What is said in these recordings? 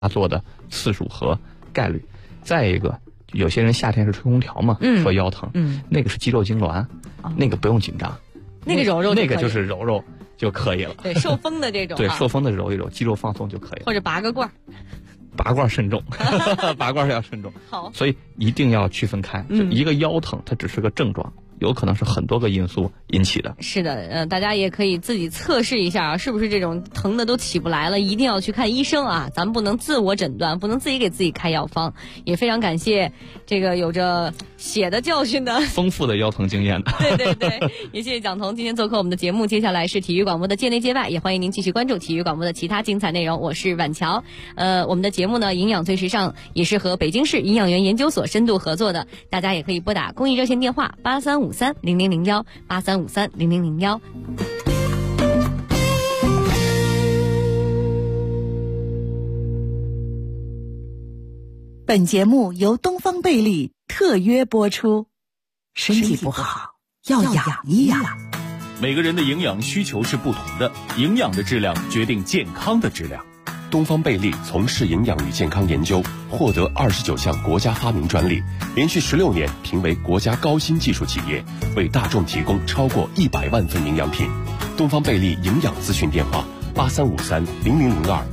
作的次数和概率。再一个，有些人夏天是吹空调嘛，说腰疼，那个是肌肉痉挛，那个不用紧张， 那个揉揉那个就是揉揉就可以了。 对，受风的这种， 对，受风的揉一揉，肌肉放松就可以了。 或者拔个罐。 拔罐慎重，拔罐要慎重。 好， 所以一定要区分开，就一个腰疼，它只是个症状，有可能是很多个因素引起的。 是的，大家也可以自己测试一下啊，是不是这种疼的都起不来了，一定要去看医生啊，咱们不能自我诊断，不能自己给自己开药方。也非常感谢这个有着血的教训的丰富的腰疼经验的。 对对对，也谢谢蒋彤今天做客我们的节目。接下来是体育广播的界内界外，也欢迎您继续关注体育广播的其他精彩内容。我是婉乔，我们的节目呢营养最时尚也是和北京市营养员研究所深度合作的，大家也可以拨打公益热线电话83530001 83530001。 本节目由东方贝利特约播出。身体不好要养一养。 每个人的营养需求是不同的，营养的质量决定健康的质量。 东方贝利从事营养与健康研究，获得29项国家发明专利，连续16年评为国家高新技术企业，为大众提供超过100万份营养品。东方贝利营养咨询电话83530002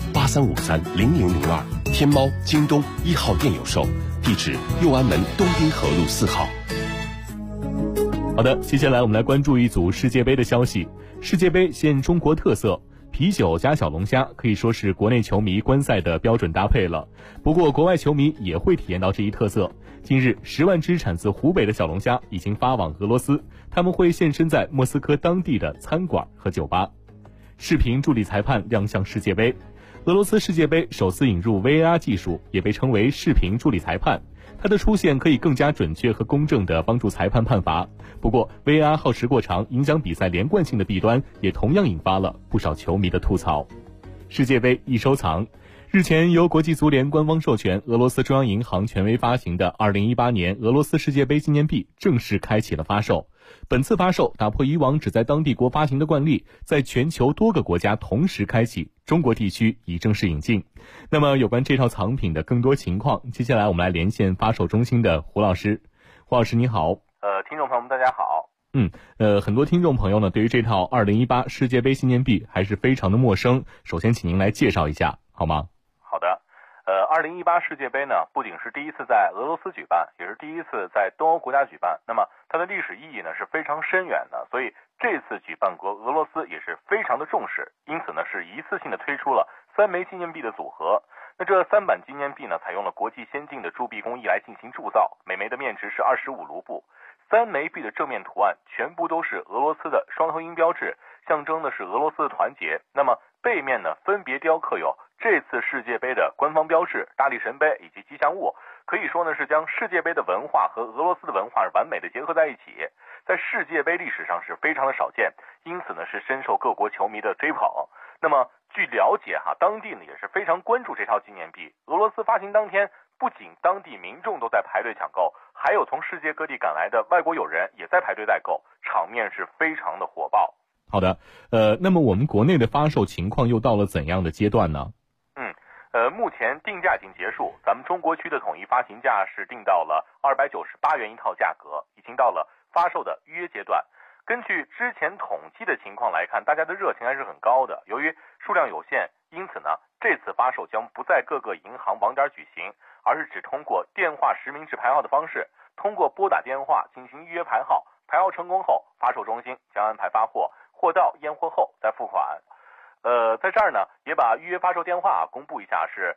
83530002，天猫、京东1号店有售，地址右安门东滨河路4号。 好的，接下来我们来关注一组世界杯的消息。世界杯现中国特色，啤酒加小龙虾可以说是国内球迷观赛的标准搭配了。不过国外球迷也会体验到这一特色。近日10万只产自湖北的小龙虾已经发往俄罗斯，他们会现身在莫斯科当地的餐馆和酒吧。视频助理裁判亮相世界杯。俄罗斯世界杯首次引入 VAR 技术，也被称为视频助理裁判。它的出现可以更加准确和公正地帮助裁判判罚。不过 VAR 耗时过长，影响比赛连贯性的弊端也同样引发了不少球迷的吐槽。世界杯易收藏。日前由国际足联官方授权，俄罗斯中央银行权威发行的2018年俄罗斯世界杯纪念币正式开启了发售。本次发售打破以往只在当地国发行的惯例，在全球多个国家同时开启，中国地区已正式引进。那么有关这套藏品的更多情况，接下来我们来连线发售中心的胡老师。胡老师你好。 听众朋友们大家好。 很多听众朋友呢对于这套2018世界杯纪念币还是非常的陌生，首先请您来介绍一下好吗？ 好的。2018世界杯呢，不仅是第一次在俄罗斯举办，也是第一次在东欧国家举办。那么它的历史意义呢是非常深远的，所以这次举办国俄罗斯也是非常的重视，因此呢是一次性的推出了3枚纪念币的组合。那这3版纪念币呢，采用了国际先进的铸币工艺来进行铸造，每枚的面值是25卢布。3枚币的正面图案全部都是俄罗斯的双头鹰标志，象征的是俄罗斯的团结。那么背面呢，分别雕刻有这次世界杯的官方标志、大力神杯以及吉祥物，可以说呢是将世界杯的文化和俄罗斯的文化是完美的结合在一起，在世界杯历史上是非常的少见，因此呢是深受各国球迷的追捧。那么据了解当地呢也是非常关注这套纪念币。俄罗斯发行当天，不仅当地民众都在排队抢购，还有从世界各地赶来的外国友人也在排队代购，场面是非常的火爆。 好的，那么我们国内的发售情况又到了怎样的阶段呢？ 目前定价已经结束，咱们中国区的统一发行价是定到了298元一套价格，已经到了发售的预约阶段。根据之前统计的情况来看，大家的热情还是很高的。由于数量有限，因此呢，这次发售将不在各个银行网点举行，而是只通过电话实名制排号的方式，通过拨打电话进行预约排号，排号成功后，发售中心将安排发货，货到验货后再付款。在这儿呢，也把预约发售电话公布一下，是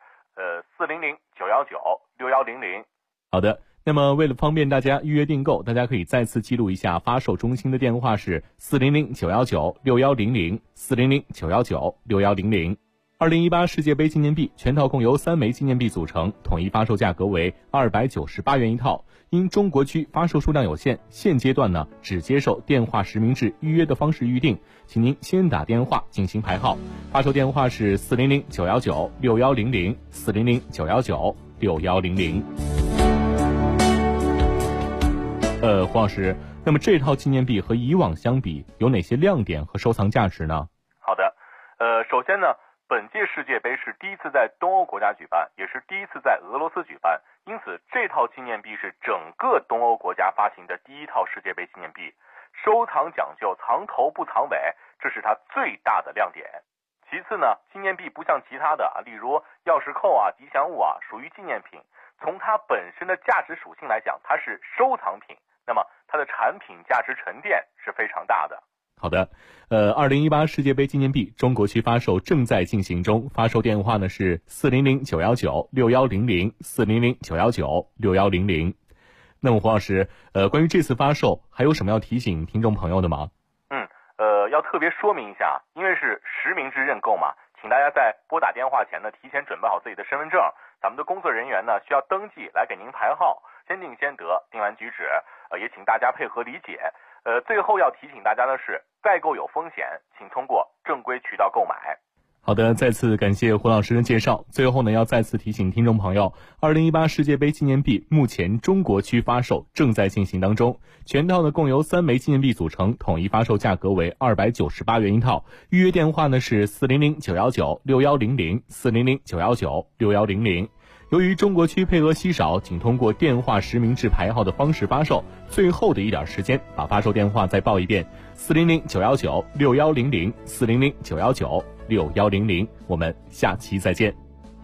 400-919-6100。 好的，那么为了方便大家预约订购，大家可以再次记录一下发售中心的电话是400-919-6100 400-919-6100。2018世界杯纪念币全套共由3枚纪念币组成，统一发售价格为298元一套。因中国区发售数量有限，现阶段呢只接受电话实名制预约的方式预定，请您先打电话进行排号。发售电话是400-919-6100 400-919-6100。胡老师，那么这套纪念币和以往相比有哪些亮点和收藏价值呢？ 好的，首先呢， 本届世界杯是第一次在东欧国家举办，也是第一次在俄罗斯举办，因此这套纪念币是整个东欧国家发行的第一套世界杯纪念币，收藏讲究藏头不藏尾，这是它最大的亮点。其次呢，纪念币不像其他的例如钥匙扣吉祥物属于纪念品，从它本身的价值属性来讲，它是收藏品，那么它的产品价值沉淀是非常大的。 好的，2018世界杯纪念币中国区发售正在进行中，发售电话呢是400-919-6100，400-919-6100。那么胡老师，关于这次发售还有什么要提醒听众朋友的吗？ 要特别说明一下，因为是实名制认购嘛，请大家在拨打电话前呢，提前准备好自己的身份证，咱们的工作人员呢需要登记来给您排号，先定先得，定完举止，也请大家配合理解。最后要提醒大家的是，代购有风险，请通过正规渠道购买。 好的，再次感谢胡老师的介绍。最后呢，要再次提醒听众朋友，2018世界杯纪念币目前中国区发售正在进行当中，全套呢共由3枚纪念币组成，统一发售价格为298元一套。预约电话呢是400-919-6100，400-919-6100。由于中国区配额稀少，仅通过电话实名制排号的方式发售，最后的一点时间，把发售电话再报一遍：400-919-6100，400-919-6100。我们下期再见。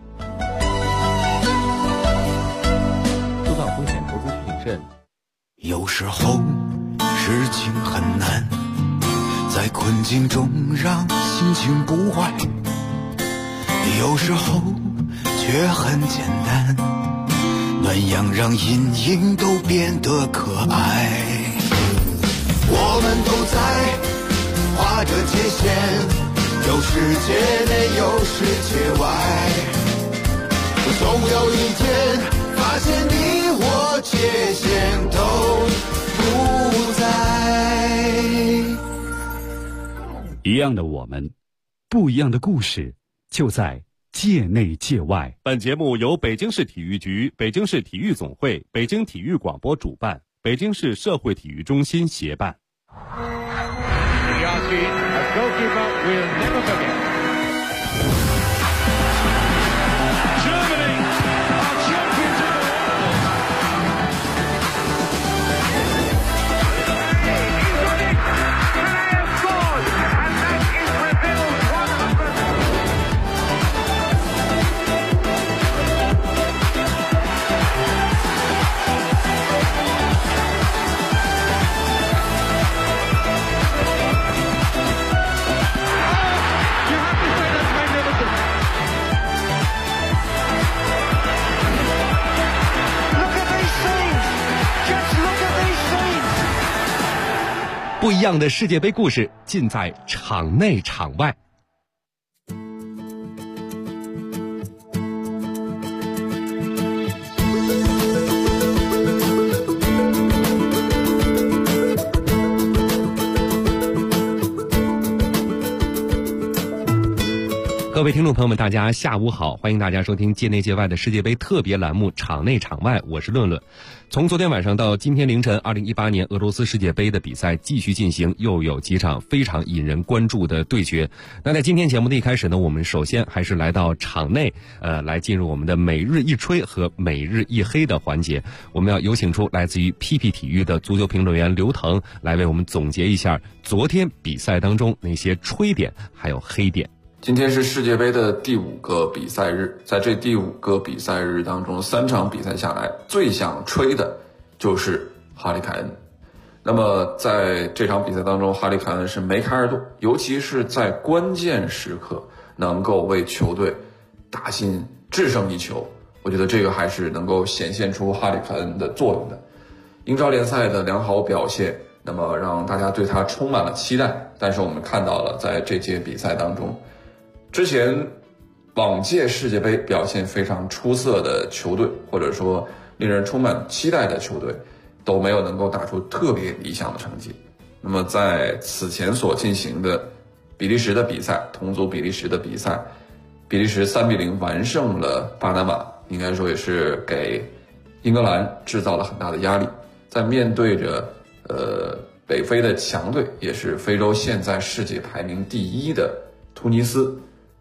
收藏风险，投资需谨慎。 有时候事情很难，在困境中让心情不坏，有时候却很简单，暖阳让阴影都变得可爱。我们都在画着界限，有世界内有世界外，总有一天发现你我界限都不在。 一样的我们，不一样的故事，就在界内界外。 本节目由北京市体育局、北京市体育总会、北京体育广播主办，北京市社会体育中心协办。 不一样的世界杯故事尽在场内场外。各位听众朋友们，大家下午好，欢迎大家收听界内界外的世界杯特别栏目场内场外，我是论论。从昨天晚上到今天凌晨，2018年俄罗斯世界杯的比赛继续进行，又有几场非常引人关注的对决。那在今天节目的一开始呢，我们首先还是来到场内，来进入我们的每日一吹和每日一黑的环节。我们要有请出来自于 PP 体育的足球评论员刘腾，来为我们总结一下昨天比赛当中那些吹点还有黑点。 今天是世界杯的第5个比赛日，在这第5个比赛日当中，3场比赛下来，最想吹的就是哈里凯恩。那么在这场比赛当中，哈里凯恩是梅开二度，尤其是在关键时刻能够为球队打进制胜一球，我觉得这个还是能够显现出哈里凯恩的作用的。英超联赛的良好表现，那么让大家对他充满了期待，但是我们看到了在这届比赛当中，之前往届世界杯表现非常出色的球队，或者说令人充满期待的球队，都没有能够打出特别理想的成绩。那么在此前所进行的比利时的比赛，同组比利时的比赛，比利时3-0完胜了巴拿马，应该说也是给英格兰制造了很大的压力。在面对着北非的强队，也是非洲现在世界排名第1的突尼斯，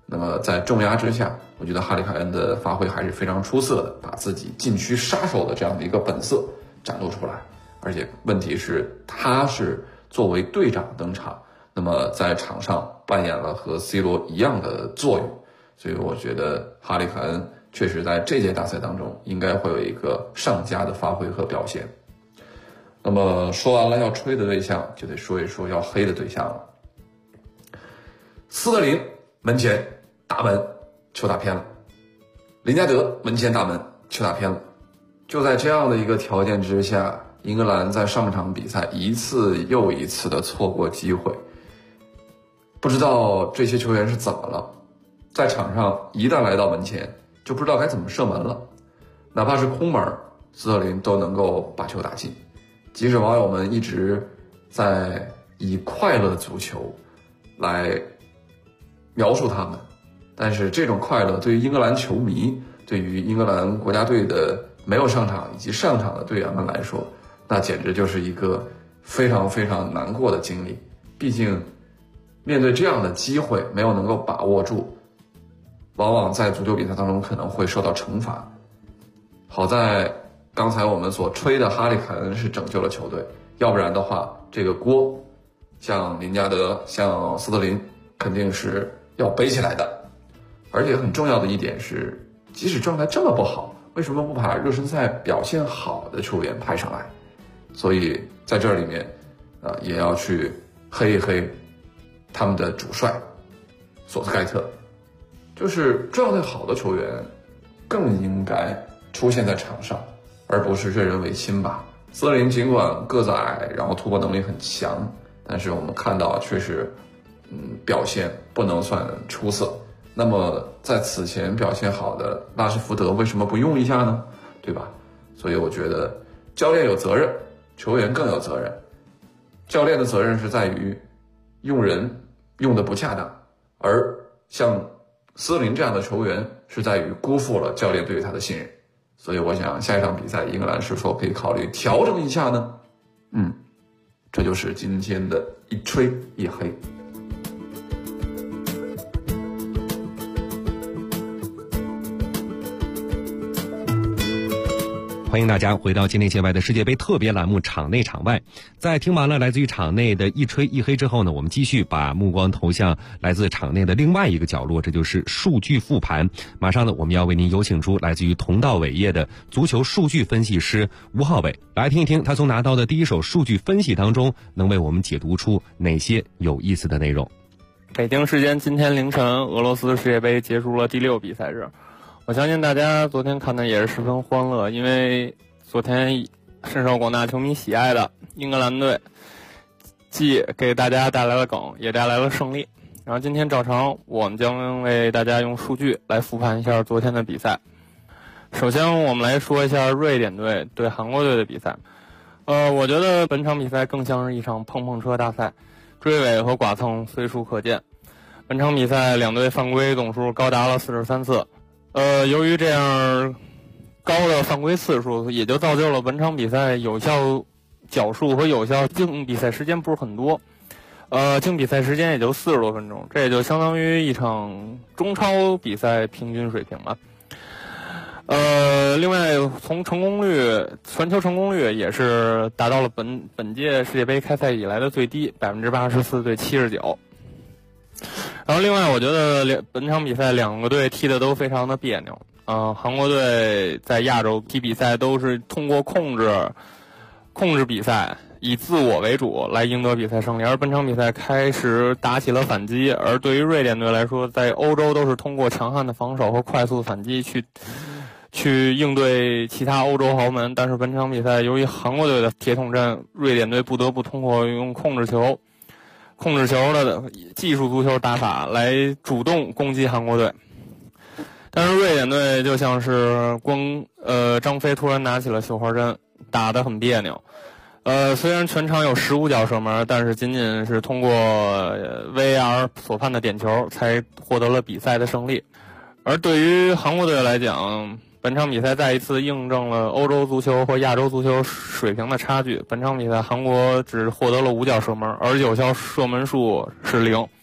那么在重压之下，我觉得哈里凯恩的发挥还是非常出色的，把自己禁区杀手的这样的一个本色展露出来。而且问题是，他是作为队长登场，那么在场上扮演了和 C 罗一样的作用，所以我觉得哈里凯恩确实在这届大赛当中应该会有一个上佳的发挥和表现。那么说完了要吹的对象，就得说一说要黑的对象了。斯特林门前大门球打偏了，林加德门前大门球打偏了。就在这样的一个条件之下，英格兰在上场比赛一次又一次的错过机会，不知道这些球员是怎么了，在场上一旦来到门前就不知道该怎么射门了，哪怕是空门，斯特林都能够把球打进。即使网友们一直在以快乐足球来描述他们，但是这种快乐对于英格兰球迷，对于英格兰国家队的没有上场以及上场的队员们来说，那简直就是一个非常非常难过的经历。毕竟面对这样的机会没有能够把握住，往往在足球比赛当中可能会受到惩罚。好在刚才我们所吹的哈里凯恩是拯救了球队，要不然的话这个锅像林加德像斯特林肯定是要背起来的。而且很重要的一点是，即使状态这么不好，为什么不把热身赛表现好的球员派上来？所以在这里面也要去黑一黑他们的主帅索斯盖特，就是状态好的球员更应该出现在场上，而不是任人唯亲吧。斯特林尽管个子矮，然后突破能力很强，但是我们看到确实表现不能算出色。那么在此前表现好的拉什福德为什么不用一下呢？对吧？所以我觉得教练有责任，球员更有责任。教练的责任是在于用人用的不恰当，而像斯特林这样的球员是在于辜负了教练对于他的信任。所以我想下一场比赛英格兰是否可以考虑调整一下呢？这就是今天的一吹一黑。 欢迎大家回到境内界外的世界杯特别栏目场内场外。在听完了来自于场内的一吹一黑之后呢，我们继续把目光投向来自场内的另外一个角落，这就是数据复盘。马上呢，我们要为您有请出来自于同道伟业的足球数据分析师吴浩伟，来听一听他从拿到的第一手数据分析当中能为我们解读出哪些有意思的内容。 北京时间今天凌晨，俄罗斯世界杯结束了第6比赛日。我相信大家昨天看的也是十分欢乐，因为昨天深受广大球迷喜爱的英格兰队既给大家带来了梗，也带来了胜利。然后今天照常，我们将为大家用数据来复盘一下昨天的比赛。首先我们来说一下瑞典队对韩国队的比赛。我觉得本场比赛更像是一场碰碰车大赛，追尾和剐蹭随处可见。本场比赛两队犯规总数高达了43次。由于这样高的犯规次数，也就造就了本场比赛有效脚数和有效净比赛时间不是很多。净比赛时间也就40多分钟，这也就相当于一场中超比赛平均水平吧。另外从成功率，传球成功率也是达到了本届世界杯开赛以来的最低，84%对79%。然后另外我觉得本场比赛两个队踢的都非常的别扭。韩国队在亚洲踢比赛都是通过控制比赛，以自我为主来赢得比赛胜利，而本场比赛开始打起了反击。而对于瑞典队来说，在欧洲都是通过强悍的防守和快速反击去应对其他欧洲豪门，但是本场比赛由于韩国队的铁桶阵，瑞典队不得不通过用控制球的技术足球打法来主动攻击韩国队。但是瑞典队就像是张飞突然拿起了绣花针，打得很别扭。虽然全场有15脚射门，但是仅仅是通过VAR 所判的点球才获得了比赛的胜利。而对于韩国队来讲，本场比赛再一次印证了欧洲足球和亚洲足球水平的差距。本场比赛韩国只获得了5脚射门，而有效射门数是0。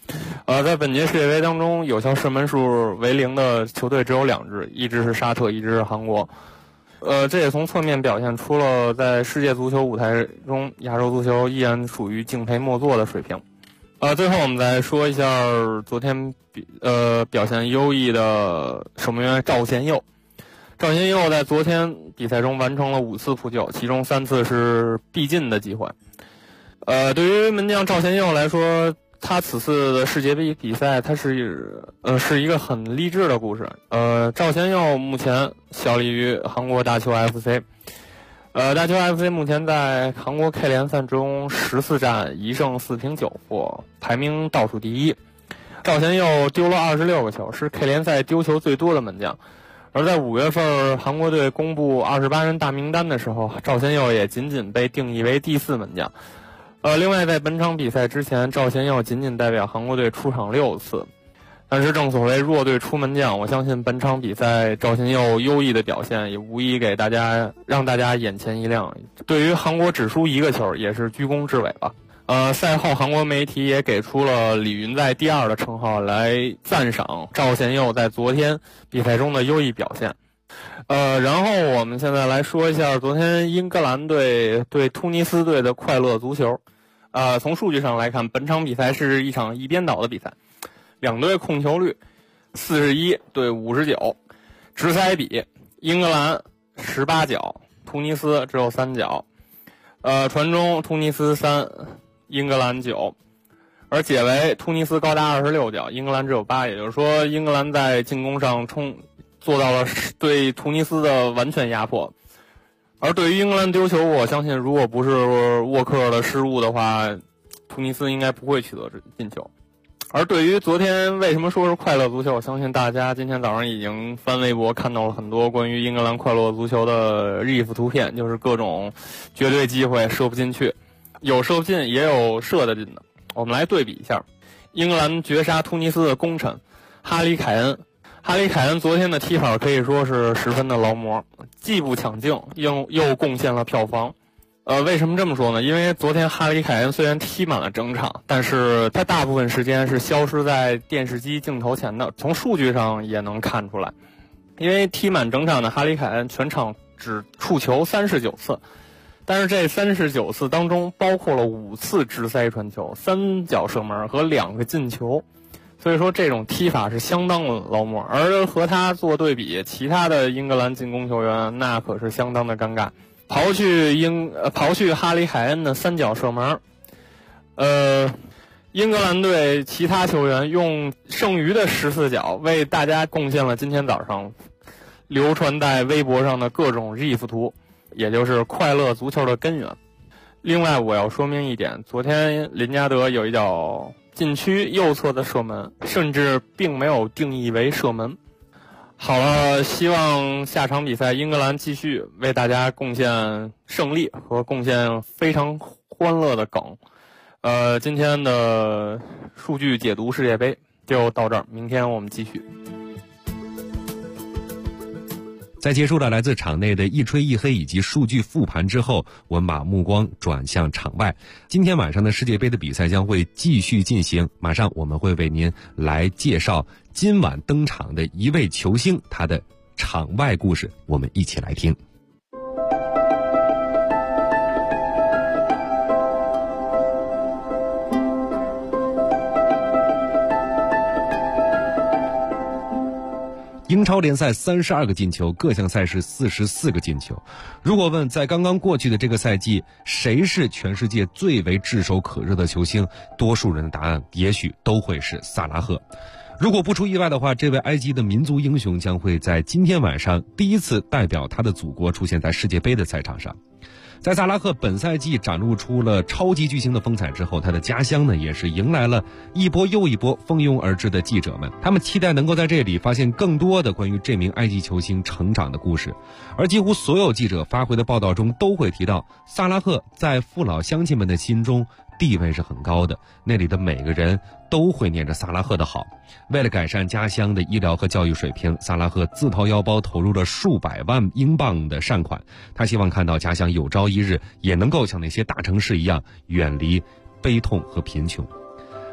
在本届世界杯当中，有效射门数为0的球队只有2支，一支是沙特，一支是韩国。这也从侧面表现出了在世界足球舞台中，亚洲足球依然属于敬陪末座的水平。最后我们再说一下昨天表现优异的守门员赵贤佑。赵贤佑在昨天比赛中完成了5次扑救，其中3次是必进的机会。对于门将赵贤佑来说，他此次的世界杯比赛，他是一个很励志的故事。赵贤佑目前效力于韩国大邱 FC。大邱 FC 目前在韩国 K 联赛中14战1胜4平9负，排名倒数第一。赵贤佑丢了26个球，是 K 联赛丢球最多的门将。而在5月份韩国队公布28人大名单的时候，赵贤佑也仅仅被定义为第4门将。另外在本场比赛之前，赵贤佑仅仅代表韩国队出场6次。但是正所谓弱队出门将，我相信本场比赛赵贤佑优异的表现也无疑让大家眼前一亮。对于韩国只输1个球也是居功至伟吧。赛后韩国媒体也给出了李云在第2的称号来赞赏赵贤佑在昨天比赛中的优异表现。然后我们现在来说一下昨天英格兰队对突尼斯队的快乐足球。从数据上来看，本场比赛是一场一边倒的比赛，两队控球率41对59，直塞比英格兰18脚，突尼斯只有3脚，传中突尼斯3，英格兰9，而解围突尼斯高达26脚，英格兰只有8，也就是说英格兰在进攻上做到了对突尼斯的完全压迫。而对于英格兰丢球，我相信如果不是沃克的失误的话，突尼斯应该不会取得进球。而对于昨天为什么说是快乐足球，我相信大家今天早上已经翻微博看到了很多关于英格兰快乐足球的 GIF 图片，就是各种绝对机会射不进去，有射不进也有射得进的。我们来对比一下英格兰绝杀突尼斯的功臣哈里凯恩。哈里凯恩昨天的踢法可以说是十分的劳模，既不抢镜又贡献了票房。为什么这么说呢？因为昨天哈里凯恩虽然踢满了整场，但是他大部分时间是消失在电视机镜头前的，从数据上也能看出来。因为踢满整场的哈里凯恩全场只触球39次，但是这39次当中包括了5次直塞传球、3脚射门和2个进球。所以说这种踢法是相当的劳模，而和他做对比，其他的英格兰进攻球员那可是相当的尴尬。刨去哈里凯恩的3脚射门，英格兰队其他球员用剩余的14脚为大家贡献了今天早上流传在微博上的各种 GIF 图，也就是快乐足球的根源。另外我要说明一点，昨天林加德有一脚禁区右侧的射门，甚至并没有定义为射门。好了，希望下场比赛英格兰继续为大家贡献胜利和贡献非常欢乐的梗。今天的数据解读世界杯就到这儿，明天我们继续。 在结束了来自场内的一吹一黑以及数据复盘之后，我们把目光转向场外。今天晚上的世界杯的比赛将会继续进行，马上我们会为您来介绍今晚登场的一位球星，他的场外故事，我们一起来听。英超联赛32个进球，各项赛事44个进球。如果问在刚刚过去的这个赛季，谁是全世界最为炙手可热的球星，多数人的答案也许都会是萨拉赫。如果不出意外的话，这位埃及的民族英雄将会在今天晚上第一次代表他的祖国出现在世界杯的赛场上。在萨拉赫本赛季展露出了超级巨星的风采之后，他的家乡呢也是迎来了一波又一波蜂拥而至的记者们，他们期待能够在这里发现更多的关于这名埃及球星成长的故事。而几乎所有记者发回的报道中都会提到，萨拉赫在父老乡亲们的心中地位是很高的，那里的每个人都会念着萨拉赫的好。为了改善家乡的医疗和教育水平，萨拉赫自掏腰包投入了数百万英镑的善款，他希望看到家乡有朝一日也能够像那些大城市一样远离悲痛和贫穷。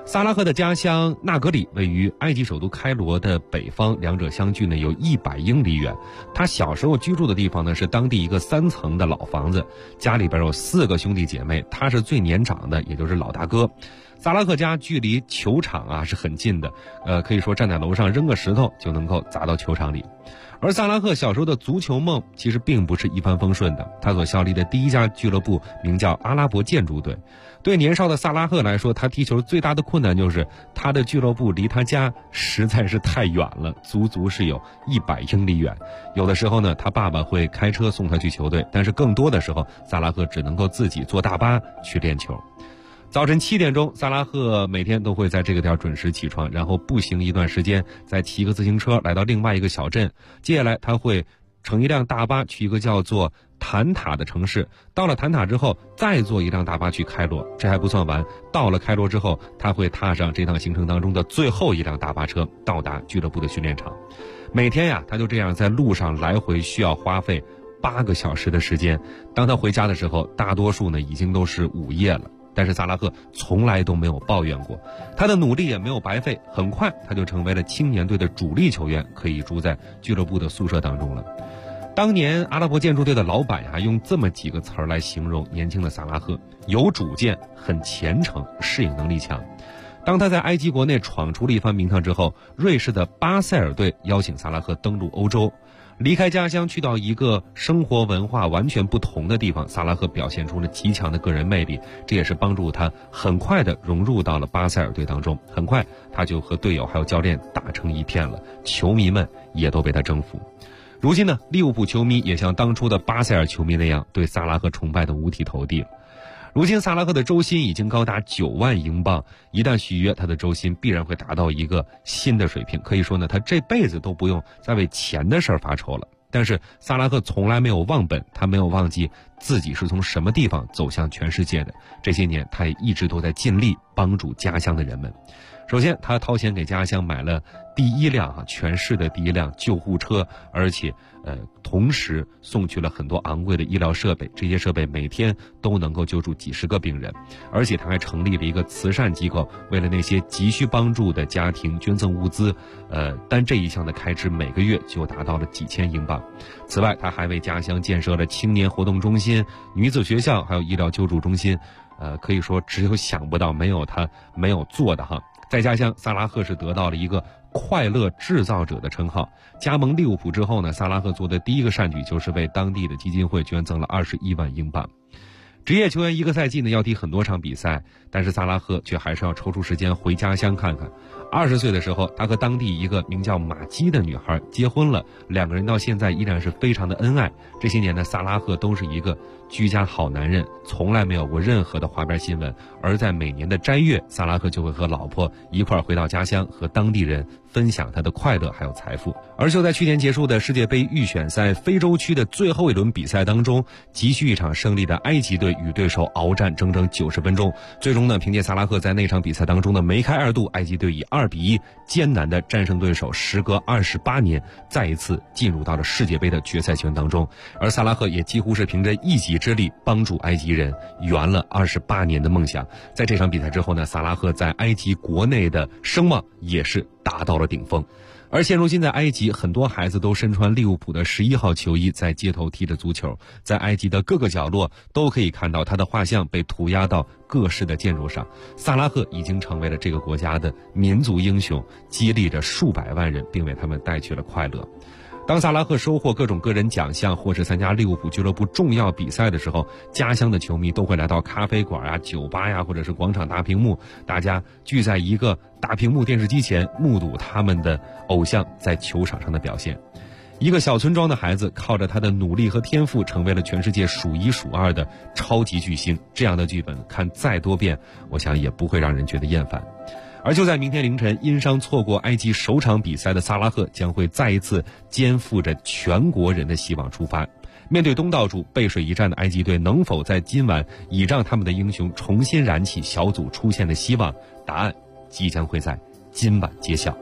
萨拉赫的家乡纳格里位于埃及首都开罗的北方，两者相距呢有100英里远。他小时候居住的地方呢是当地一个3层的老房子，家里边有4个兄弟姐妹，他是最年长的，也就是老大哥。萨拉赫家距离球场啊是很近的，可以说站在楼上扔个石头就能够砸到球场里。而萨拉赫小时候的足球梦其实并不是一帆风顺的，他所效力的第一家俱乐部名叫阿拉伯建筑队。对年少的萨拉赫来说，他踢球最大的困难就是他的俱乐部离他家实在是太远了，足足是有100英里远。有的时候呢，他爸爸会开车送他去球队，但是更多的时候，萨拉赫只能够自己坐大巴去练球。早晨7点钟，萨拉赫每天都会在这个点准时起床，然后步行一段时间，再骑个自行车来到另外一个小镇。接下来他会乘一辆大巴去一个叫做坦塔的城市，到了坦塔之后再坐一辆大巴去开罗。这还不算完，到了开罗之后，他会踏上这趟行程当中的最后一辆大巴车，到达俱乐部的训练场。每天呀，他就这样在路上来回需要花费8个小时的时间。当他回家的时候，大多数呢已经都是午夜了。但是萨拉赫从来都没有抱怨过，他的努力也没有白费，很快他就成为了青年队的主力球员，可以住在俱乐部的宿舍当中了。当年阿拉伯建筑队的老板呀，用这么几个词儿来形容年轻的萨拉赫：有主见，很虔诚，适应能力强。当他在埃及国内闯出了一番名堂之后，瑞士的巴塞尔队邀请萨拉赫登陆欧洲。离开家乡去到一个生活文化完全不同的地方，萨拉赫表现出了极强的个人魅力，这也是帮助他很快的融入到了巴塞尔队当中。很快他就和队友还有教练打成一片了，球迷们也都被他征服。如今呢，利物浦球迷也像当初的巴塞尔球迷那样，对萨拉赫崇拜的五体投地了。如今萨拉赫的周薪已经高达9万英镑，一旦续约，他的周薪必然会达到一个新的水平。可以说呢，他这辈子都不用再为钱的事儿发愁了。但是萨拉赫从来没有忘本，他没有忘记自己是从什么地方走向全世界的。这些年他也一直都在尽力帮助家乡的人们。首先他掏钱给家乡买了第1辆全市的第1辆救护车，而且同时送去了很多昂贵的医疗设备，这些设备每天都能够救助几十个病人。而且他还成立了一个慈善机构，为了那些急需帮助的家庭捐赠物资，单这一项的开支每个月就达到了几千英镑。此外他还为家乡建设了青年活动中心、女子学校还有医疗救助中心，可以说只有想不到，没有他没有做的哈。在家乡，萨拉赫是得到了一个快乐制造者的称号。加盟利物浦之后呢，萨拉赫做的第一个善举就是为当地的基金会捐赠了21万英镑。职业球员一个赛季呢要踢很多场比赛，但是萨拉赫却还是要抽出时间回家乡看看。20岁的时候，他和当地一个名叫马基的女孩结婚了，2个人到现在依然是非常的恩爱。这些年呢，萨拉赫都是一个居家好男人，从来没有过任何的花边新闻。而在每年的斋月，萨拉赫就会和老婆一块回到家乡，和当地人分享他的快乐还有财富。而就在去年结束的世界杯预选赛非洲区的最后一轮比赛当中，急需一场胜利的埃及队与对手鏖战整整90分钟，最终呢，凭借萨拉赫在那场比赛当中的梅开2度，埃及队以2-1艰难的战胜对手，时隔28年再一次进入到了世界杯的决赛圈当中。而萨拉赫也几乎是凭着一己之力帮助埃及人圆了28年的梦想。在这场比赛之后呢，萨拉赫在埃及国内的声望也是达到了顶峰。而现如今在埃及，很多孩子都身穿利物浦的11号球衣，在街头踢着足球。在埃及的各个角落都可以看到他的画像被涂鸦到各式的建筑上。萨拉赫已经成为了这个国家的民族英雄，激励着数百万人，并为他们带去了快乐。当萨拉赫收获各种个人奖项，或是参加利物浦俱乐部重要比赛的时候，家乡的球迷都会来到咖啡馆啊、酒吧呀，或者是广场大屏幕，大家聚在一个大屏幕电视机前，目睹他们的偶像在球场上的表现。一个小村庄的孩子靠着他的努力和天赋，成为了全世界数1数2的超级巨星。这样的剧本看再多遍，我想也不会让人觉得厌烦。而就在明天凌晨，因伤错过埃及首场比赛的萨拉赫将会再一次肩负着全国人的希望出发。面对东道主背水一战的埃及队，能否在今晚倚仗他们的英雄重新燃起小组出线的希望？答案即将会在今晚揭晓。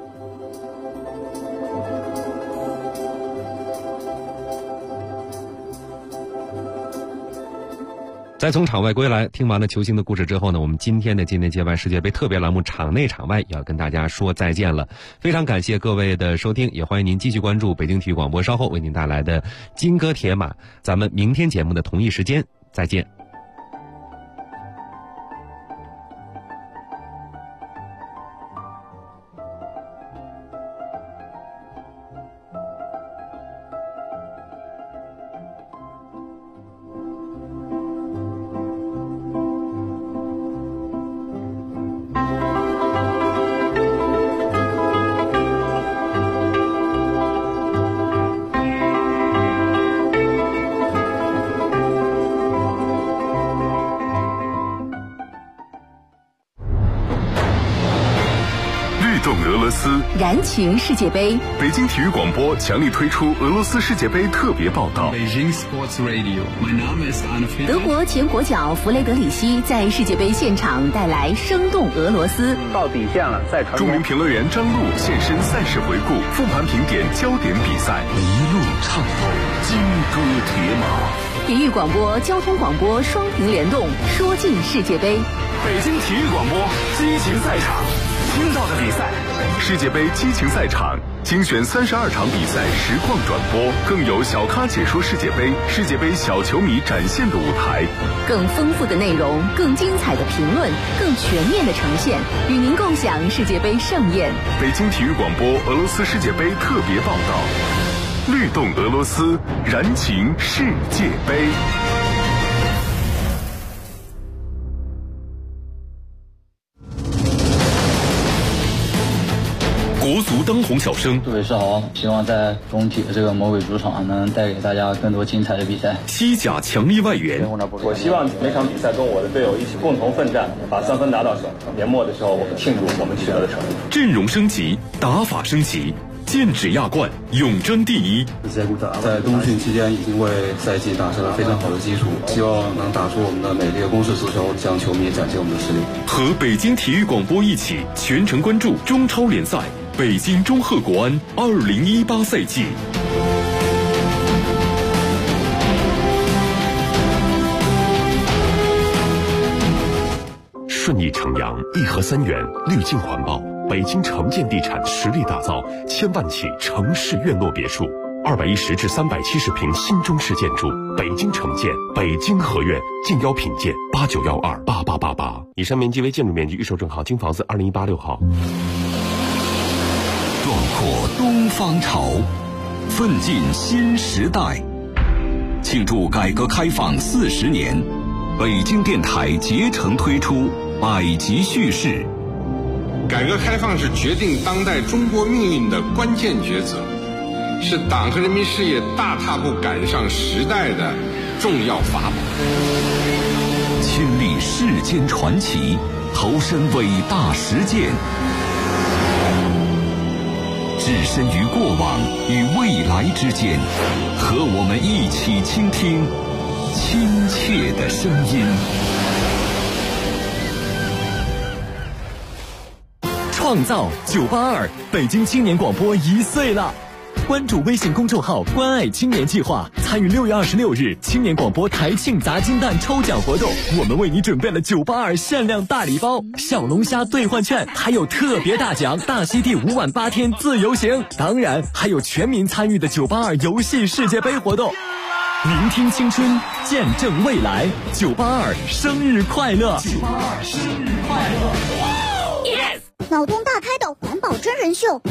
在从场外归来，听完了球星的故事之后呢，我们今天的今天接外世界杯特别栏目场内场外也要跟大家说再见了。非常感谢各位的收听，也欢迎您继续关注北京体育广播稍后为您带来的金戈铁马。咱们明天节目的同一时间再见。 燃情世界杯， 北京体育广播强力推出俄罗斯世界杯特别报道。 德国前国脚弗雷德里希在世界杯现场带来生动俄罗斯。 到底线了，再传。 著名评论员张璐现身赛事回顾，复盘评点焦点比赛，一路畅透金戈铁马。 体育广播、交通广播双屏联动，说尽世界杯。 北京体育广播激情赛场，听到的比赛。世界杯激情赛场精选32场比赛实况转播，更有小咖解说世界杯，世界杯小球迷展现的舞台， 更丰富的内容，更精彩的评论，更全面的呈现，与您共享世界杯盛宴。 北京体育广播俄罗斯世界杯特别报道，律动俄罗斯，燃情世界杯。国足当红小生， 杜伟是好，希望在中体的这个魔鬼主场能带给大家更多精彩的比赛。 西甲强力外援， 我希望每场比赛跟我的队友一起共同奋战，把3分拿到手。年末的时候，我们庆祝我们取得的成绩。 阵容升级，打法升级，剑指亚冠，永争第一。 在冬训期间已经为赛季打下了非常好的基础，希望能打出我们的美丽的攻势足球，向球迷展现我们的实力。 和北京体育广播一起全程关注中超联赛。北京中赫国安2018赛季。顺义城阳1盒3元，绿境环保。北京城建地产实力打造1000万起城市院落别墅，210至370平新中式建筑。北京城建，北京合院，敬邀品鉴89128888。以上面积为建筑面积，预售证号京房子2018 6号。 壮阔东方潮，奋进新时代。庆祝改革开放40年，北京电台竭诚推出百集叙事。 改革开放是决定当代中国命运的关键抉择，是党和人民事业大踏步赶上时代的重要法宝。 亲历世间传奇，投身伟大实践，置身于过往与未来之间，和我们一起倾听亲切的声音。 创造982，北京青年广播1岁了。关注微信公众号“关爱青年计划”，参与6月26日青年广播台庆砸金蛋抽奖活动。我们为你准备了982限量大礼包、小龙虾兑换券，还有特别大奖大溪地5晚8天自由行。当然，还有全民参与的982游戏世界杯活动。聆听青春，见证未来，982生日快乐！982生日快乐！ 脑洞大开的环保真人秀，